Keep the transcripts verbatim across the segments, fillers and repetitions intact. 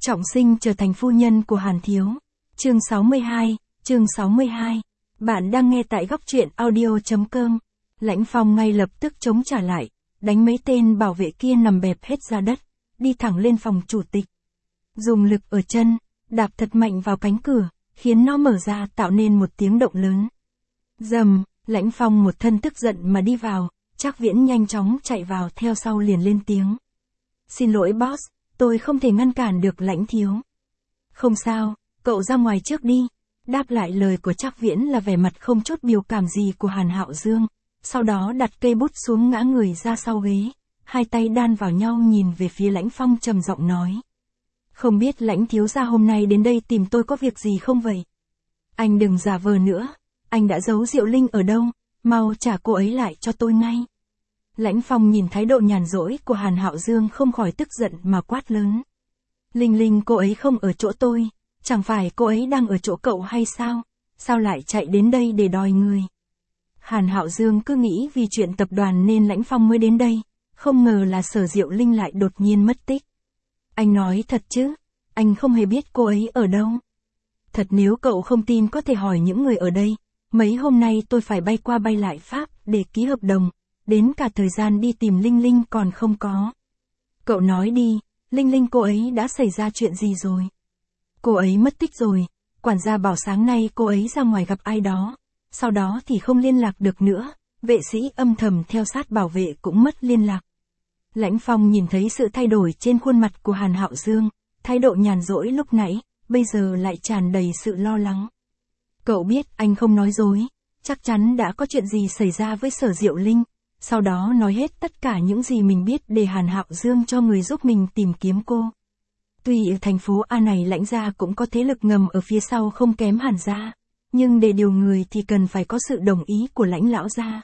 Trọng sinh trở thành phu nhân của Hàn Thiếu. Chương sáu mươi hai, chương sáu mươi hai. Bạn đang nghe tại góc truyện audio chấm com. Lãnh Phong ngay lập tức chống trả lại, đánh mấy tên bảo vệ kia nằm bẹp hết ra đất, đi thẳng lên phòng chủ tịch. Dùng lực ở chân, đạp thật mạnh vào cánh cửa, khiến nó mở ra tạo nên một tiếng động lớn. Rầm, Lãnh Phong một thân tức giận mà đi vào, Trác Viễn nhanh chóng chạy vào theo sau liền lên tiếng. Xin lỗi boss, tôi không thể ngăn cản được Lãnh thiếu. Không sao, cậu ra ngoài trước đi. Đáp lại lời của Trác Viễn là vẻ mặt không chút biểu cảm gì của Hàn Hạo Dương, sau đó đặt cây bút xuống ngã người ra sau ghế, hai tay đan vào nhau nhìn về phía Lãnh Phong trầm giọng nói. Không biết Lãnh thiếu gia hôm nay đến đây tìm tôi có việc gì không vậy? Anh đừng giả vờ nữa, anh đã giấu Diệu Linh ở đâu, mau trả cô ấy lại cho tôi ngay. Lãnh Phong nhìn thái độ nhàn rỗi của Hàn Hạo Dương không khỏi tức giận mà quát lớn. Linh Linh cô ấy không ở chỗ tôi, chẳng phải cô ấy đang ở chỗ cậu hay sao? Sao lại chạy đến đây để đòi người? Hàn Hạo Dương cứ nghĩ vì chuyện tập đoàn nên Lãnh Phong mới đến đây, không ngờ là Sở Diệu Linh lại đột nhiên mất tích. Anh nói thật chứ, anh không hề biết cô ấy ở đâu. Thật nếu cậu không tin có thể hỏi những người ở đây, mấy hôm nay tôi phải bay qua bay lại Pháp để ký hợp đồng, đến cả thời gian đi tìm Linh Linh còn không có. Cậu nói đi, Linh Linh cô ấy đã xảy ra chuyện gì rồi? Cô ấy mất tích rồi, quản gia bảo sáng nay cô ấy ra ngoài gặp ai đó, sau đó thì không liên lạc được nữa, vệ sĩ âm thầm theo sát bảo vệ cũng mất liên lạc. Lãnh Phong nhìn thấy sự thay đổi trên khuôn mặt của Hàn Hạo Dương, thái độ nhàn rỗi lúc nãy, bây giờ lại tràn đầy sự lo lắng. Cậu biết anh không nói dối, chắc chắn đã có chuyện gì xảy ra với Sở Diệu Linh, sau đó nói hết tất cả những gì mình biết để Hàn Hạo Dương cho người giúp mình tìm kiếm cô. Tuy ở thành phố A này Lãnh gia cũng có thế lực ngầm ở phía sau không kém Hàn gia, nhưng để điều người thì cần phải có sự đồng ý của Lãnh lão gia.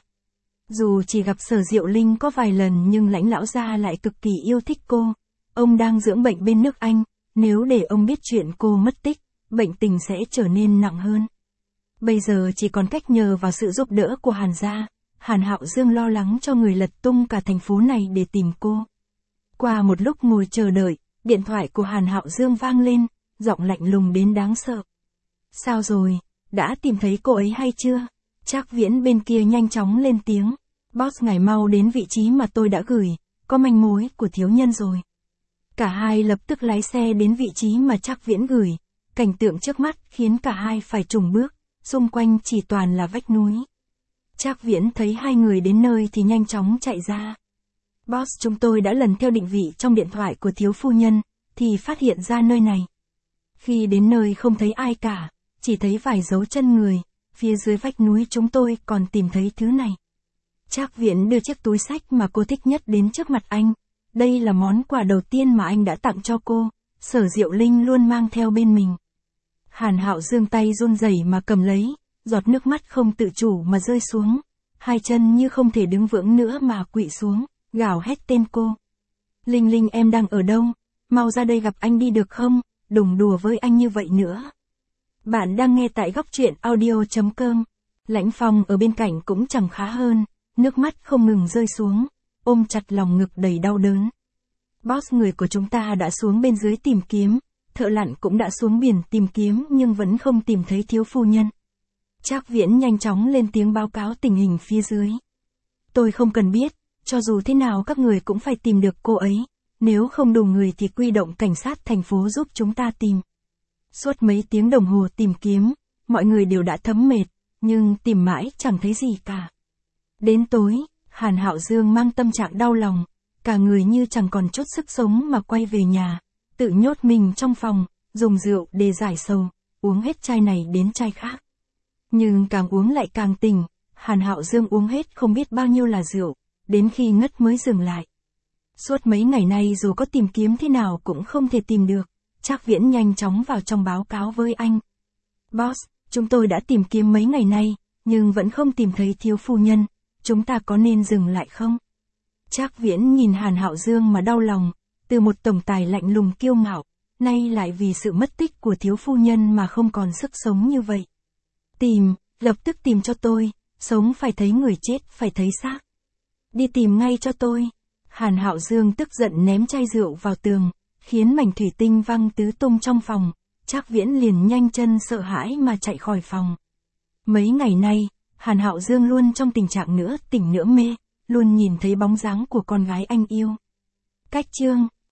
Dù chỉ gặp Sở Diệu Linh có vài lần nhưng Lãnh lão gia lại cực kỳ yêu thích cô. Ông đang dưỡng bệnh bên nước Anh, nếu để ông biết chuyện cô mất tích, bệnh tình sẽ trở nên nặng hơn. Bây giờ chỉ còn cách nhờ vào sự giúp đỡ của Hàn gia. Hàn Hạo Dương lo lắng cho người lật tung cả thành phố này để tìm cô. Qua một lúc ngồi chờ đợi, điện thoại của Hàn Hạo Dương vang lên, giọng lạnh lùng đến đáng sợ. Sao rồi, đã tìm thấy cô ấy hay chưa? Trác Viễn bên kia nhanh chóng lên tiếng. Boss ngài mau đến vị trí mà tôi đã gửi, có manh mối của thiếu nhân rồi. Cả hai lập tức lái xe đến vị trí mà Trác Viễn gửi, cảnh tượng trước mắt khiến cả hai phải chùng bước, xung quanh chỉ toàn là vách núi. Trác Viễn thấy hai người đến nơi thì nhanh chóng chạy ra. Boss chúng tôi đã lần theo định vị trong điện thoại của thiếu phu nhân, thì phát hiện ra nơi này. Khi đến nơi không thấy ai cả, chỉ thấy vài dấu chân người, phía dưới vách núi chúng tôi còn tìm thấy thứ này. Trác Viễn đưa chiếc túi xách mà cô thích nhất đến trước mặt anh. Đây là món quà đầu tiên mà anh đã tặng cho cô, Sở Diệu Linh luôn mang theo bên mình. Hàn Hạo Dương tay run rẩy mà cầm lấy, giọt nước mắt không tự chủ mà rơi xuống, hai chân như không thể đứng vững nữa mà quỵ xuống, gào hét tên cô. Linh Linh em đang ở đâu? Mau ra đây gặp anh đi được không? Đừng đùa với anh như vậy nữa. Bạn đang nghe tại góc truyện audio chấm com. Lãnh Phong ở bên cạnh cũng chẳng khá hơn, nước mắt không ngừng rơi xuống, ôm chặt lòng ngực đầy đau đớn. Boss người của chúng ta đã xuống bên dưới tìm kiếm, thợ lặn cũng đã xuống biển tìm kiếm nhưng vẫn không tìm thấy thiếu phu nhân. Trác Viễn nhanh chóng lên tiếng báo cáo tình hình phía dưới. Tôi không cần biết, cho dù thế nào các người cũng phải tìm được cô ấy, nếu không đủ người thì quy động cảnh sát thành phố giúp chúng ta tìm. Suốt mấy tiếng đồng hồ tìm kiếm, mọi người đều đã thấm mệt, nhưng tìm mãi chẳng thấy gì cả. Đến tối, Hàn Hạo Dương mang tâm trạng đau lòng, cả người như chẳng còn chút sức sống mà quay về nhà, tự nhốt mình trong phòng, dùng rượu để giải sầu, uống hết chai này đến chai khác. Nhưng càng uống lại càng tỉnh, Hàn Hạo Dương uống hết không biết bao nhiêu là rượu, đến khi ngất mới dừng lại. Suốt mấy ngày nay dù có tìm kiếm thế nào cũng không thể tìm được, Trác Viễn nhanh chóng vào trong báo cáo với anh. Boss, chúng tôi đã tìm kiếm mấy ngày nay, nhưng vẫn không tìm thấy thiếu phu nhân, chúng ta có nên dừng lại không? Trác Viễn nhìn Hàn Hạo Dương mà đau lòng, từ một tổng tài lạnh lùng kiêu ngạo, nay lại vì sự mất tích của thiếu phu nhân mà không còn sức sống như vậy. Tìm, lập tức tìm cho tôi, sống phải thấy người chết phải thấy xác. Đi tìm ngay cho tôi. Hàn Hạo Dương tức giận ném chai rượu vào tường, khiến mảnh thủy tinh văng tứ tung trong phòng, Trác Viễn liền nhanh chân sợ hãi mà chạy khỏi phòng. Mấy ngày nay, Hàn Hạo Dương luôn trong tình trạng nửa tỉnh nửa mê, luôn nhìn thấy bóng dáng của con gái anh yêu. Cách chương